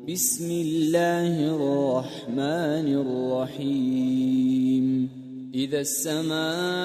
بسم الله الرحمن الرحيم إذا السماء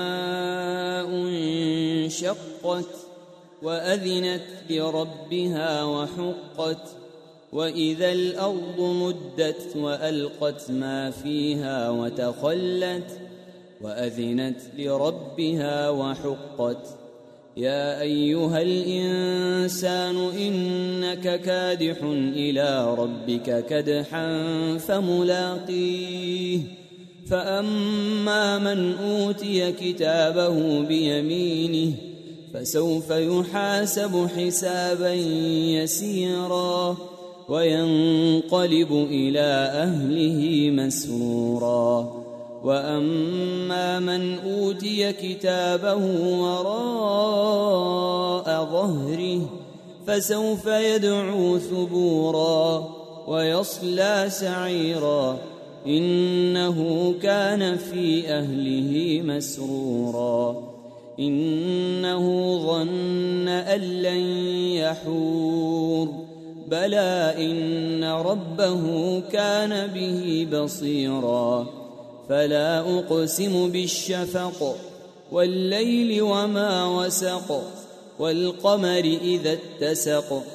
انشقت وأذنت لربها وحقت وإذا الأرض مدت وألقت ما فيها وتخلت وأذنت لربها وحقت يا أيها الإنسان إنك كادح إلى ربك كدحا فملاقيه فأما من أوتي كتابه بيمينه فسوف يحاسب حسابا يسيرا وينقلب إلى أهله مسرورا وأما من أوتي كتابه وراء ظهره فسوف يدعو ثبورا ويصلى سعيرا إنه كان في أهله مسرورا إنه ظن أن لن يحور بلى إن ربه كان به بصيرا فلا أقسم بالشفق والليل وما وسق والقمر إذا اتسق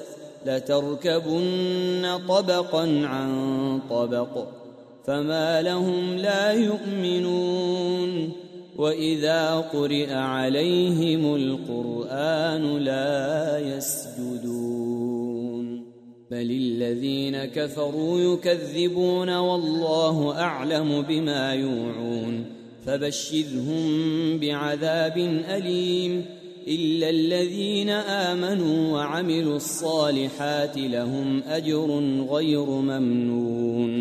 لتركبن طبقا عن طبق فما لهم لا يؤمنون وإذا قرئ عليهم القرآن لا يسجدون بل الذين كفروا يكذبون والله أعلم بما يوعون فبشرهم بعذاب أليم إلا الذين آمنوا وعملوا الصالحات لهم أجر غير ممنون